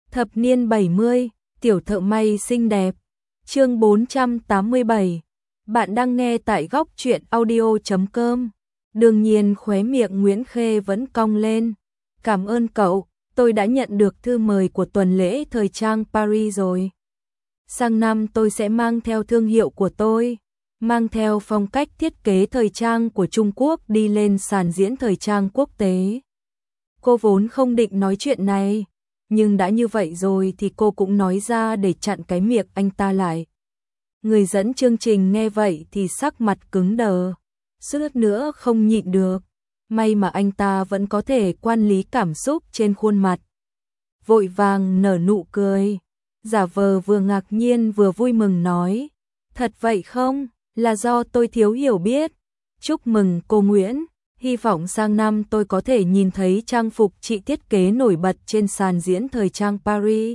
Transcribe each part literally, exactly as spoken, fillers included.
Thập niên bảy mươi, tiểu thợ may xinh đẹp. Chương bốn trăm tám mươi bảy. Bạn đang nghe tại góc truyện audio chấm com. Đương nhiên khóe miệng Nguyễn Khê vẫn cong lên. Cảm ơn cậu, tôi đã nhận được thư mời của tuần lễ thời trang Paris rồi. Sang năm tôi sẽ mang theo thương hiệu của tôi, mang theo phong cách thiết kế thời trang của Trung Quốc đi lên sàn diễn thời trang quốc tế. Cô vốn không định nói chuyện này, nhưng đã như vậy rồi thì cô cũng nói ra để chặn cái miệng anh ta lại. Người dẫn chương trình nghe vậy thì sắc mặt cứng đờ, suýt nữa không nhịn được. May mà anh ta vẫn có thể quản lý cảm xúc trên khuôn mặt. Vội vàng nở nụ cười, giả vờ vừa ngạc nhiên vừa vui mừng nói. Thật vậy không? Là do tôi thiếu hiểu biết. Chúc mừng cô Nguyễn, hy vọng sang năm tôi có thể nhìn thấy trang phục chị thiết kế nổi bật trên sàn diễn thời trang Paris.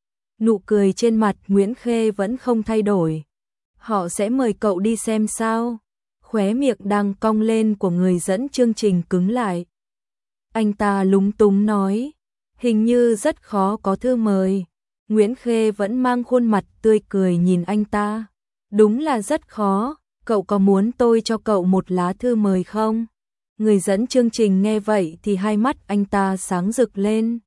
Nụ cười trên mặt Nguyễn Khê vẫn không thay đổi. Họ sẽ mời cậu đi xem sao? Khóe miệng đang cong lên của người dẫn chương trình cứng lại. Anh ta lúng túng nói, hình như rất khó có thư mời. Nguyễn Khê vẫn mang khuôn mặt tươi cười nhìn anh ta. Đúng là rất khó, cậu có muốn tôi cho cậu một lá thư mời không? Người dẫn chương trình nghe vậy thì hai mắt anh ta sáng rực lên.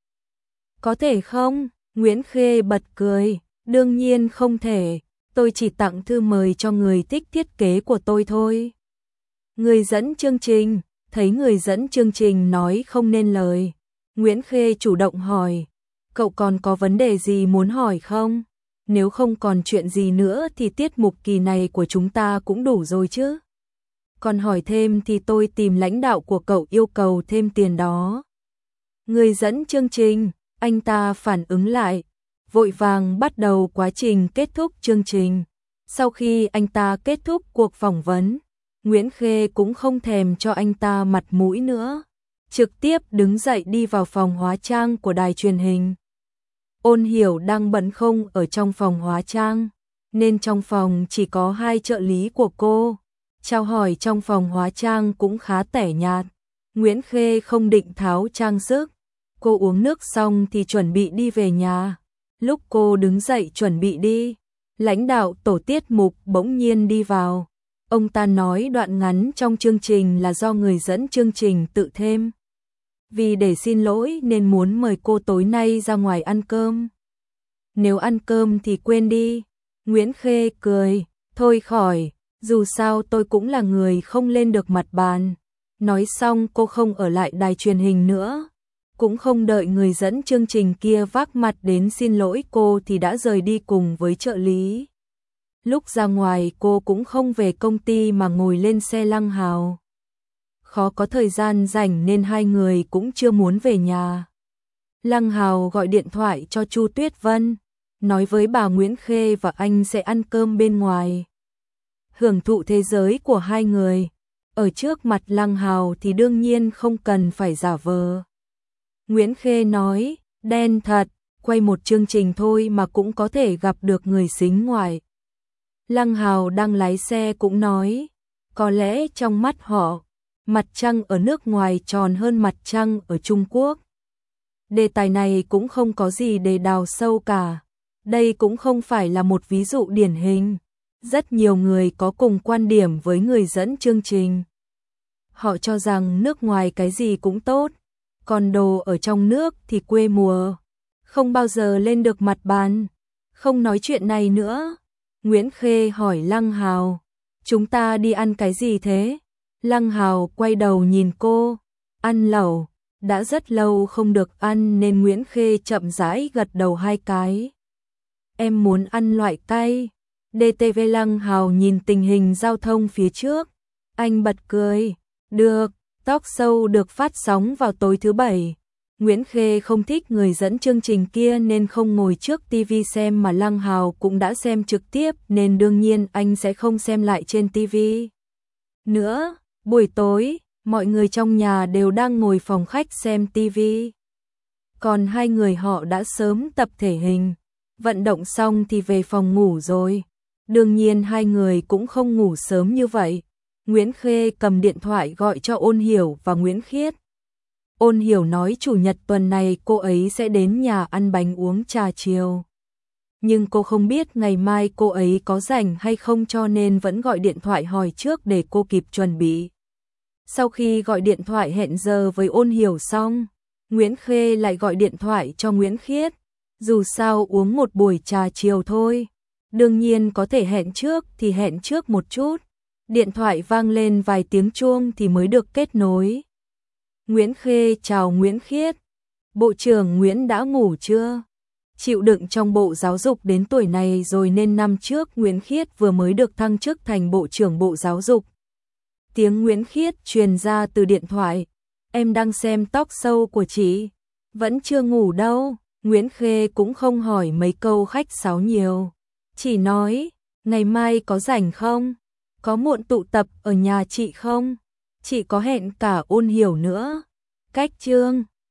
Có thể không? Nguyễn Khê bật cười, đương nhiên không thể, tôi chỉ tặng thư mời cho người thích thiết kế của tôi thôi. Người dẫn chương trình, thấy người dẫn chương trình nói không nên lời, Nguyễn Khê chủ động hỏi, cậu còn có vấn đề gì muốn hỏi không? Nếu không còn chuyện gì nữa thì tiết mục kỳ này của chúng ta cũng đủ rồi chứ. Còn hỏi thêm thì tôi tìm lãnh đạo của cậu yêu cầu thêm tiền đó. Người dẫn chương trình, anh ta phản ứng lại, vội vàng bắt đầu quá trình kết thúc chương trình. Sau khi anh ta kết thúc cuộc phỏng vấn, Nguyễn Khê cũng không thèm cho anh ta mặt mũi nữa, trực tiếp đứng dậy đi vào phòng hóa trang của đài truyền hình. Ôn Hiểu đang bận không ở trong phòng hóa trang, nên trong phòng chỉ có hai trợ lý của cô. Chào hỏi trong phòng hóa trang cũng khá tẻ nhạt. Nguyễn Khê không định tháo trang sức. Cô uống nước xong thì chuẩn bị đi về nhà. Lúc cô đứng dậy chuẩn bị đi, lãnh đạo tổ tiết mục bỗng nhiên đi vào. Ông ta nói đoạn ngắn trong chương trình là do người dẫn chương trình tự thêm. Vì để xin lỗi nên muốn mời cô tối nay ra ngoài ăn cơm. Nếu ăn cơm thì quên đi. Nguyễn Khê cười, thôi khỏi, dù sao tôi cũng là người không lên được mặt bàn. Nói xong cô không ở lại đài truyền hình nữa. Cũng không đợi người dẫn chương trình kia vác mặt đến xin lỗi cô thì đã rời đi cùng với trợ lý. Lúc ra ngoài cô cũng không về công ty mà ngồi lên xe Lăng Hào. Khó có thời gian rảnh nên hai người cũng chưa muốn về nhà. Lăng Hào gọi điện thoại cho Chu Tuyết Vân, nói với bà Nguyễn Khê và anh sẽ ăn cơm bên ngoài. Hưởng thụ thế giới của hai người. Ở trước mặt Lăng Hào thì đương nhiên không cần phải giả vờ. Nguyễn Khê nói, đen thật, quay một chương trình thôi mà cũng có thể gặp được người xính ngoại. Lăng Hào đang lái xe cũng nói, có lẽ trong mắt họ, mặt trăng ở nước ngoài tròn hơn mặt trăng ở Trung Quốc. Đề tài này cũng không có gì để đào sâu cả. Đây cũng không phải là một ví dụ điển hình. Rất nhiều người có cùng quan điểm với người dẫn chương trình. Họ cho rằng nước ngoài cái gì cũng tốt, còn đồ ở trong nước thì quê mùa, không bao giờ lên được mặt bàn. Không nói chuyện này nữa. Nguyễn Khê hỏi Lăng Hào, chúng ta đi ăn cái gì thế? Lăng Hào quay đầu nhìn cô, ăn lẩu, đã rất lâu không được ăn nên Nguyễn Khê chậm rãi gật đầu hai cái. Em muốn ăn loại cay. đê tê vê Lăng Hào nhìn tình hình giao thông phía trước, anh bật cười, được, talk show được phát sóng vào tối thứ bảy. Nguyễn Khê không thích người dẫn chương trình kia nên không ngồi trước tivi xem mà Lăng Hào cũng đã xem trực tiếp nên đương nhiên anh sẽ không xem lại trên tivi. Nữa, buổi tối, mọi người trong nhà đều đang ngồi phòng khách xem tivi. Còn hai người họ đã sớm tập thể hình, vận động xong thì về phòng ngủ rồi. Đương nhiên hai người cũng không ngủ sớm như vậy. Nguyễn Khê cầm điện thoại gọi cho Ôn Hiểu và Nguyễn Khiết. Ôn Hiểu nói chủ nhật tuần này cô ấy sẽ đến nhà ăn bánh uống trà chiều. Nhưng cô không biết ngày mai cô ấy có rảnh hay không cho nên vẫn gọi điện thoại hỏi trước để cô kịp chuẩn bị. Sau khi gọi điện thoại hẹn giờ với Ôn Hiểu xong, Nguyễn Khê lại gọi điện thoại cho Nguyễn Khiết. Dù sao uống một buổi trà chiều thôi, đương nhiên có thể hẹn trước thì hẹn trước một chút. Điện thoại vang lên vài tiếng chuông thì mới được kết nối. Nguyễn Khê chào Nguyễn Khiết. Bộ trưởng Nguyễn đã ngủ chưa? Chịu đựng trong Bộ Giáo dục đến tuổi này rồi nên năm trước Nguyễn Khiết vừa mới được thăng chức thành Bộ trưởng Bộ Giáo dục. Tiếng Nguyễn Khiết truyền ra từ điện thoại. Em đang xem talk show của chị. Vẫn chưa ngủ đâu. Nguyễn Khê cũng không hỏi mấy câu khách sáo nhiều. Chỉ nói, ngày mai có rảnh không? Có muộn tụ tập ở nhà chị không? Chị có hẹn cả Ôn Hiểu nữa. Cách Trương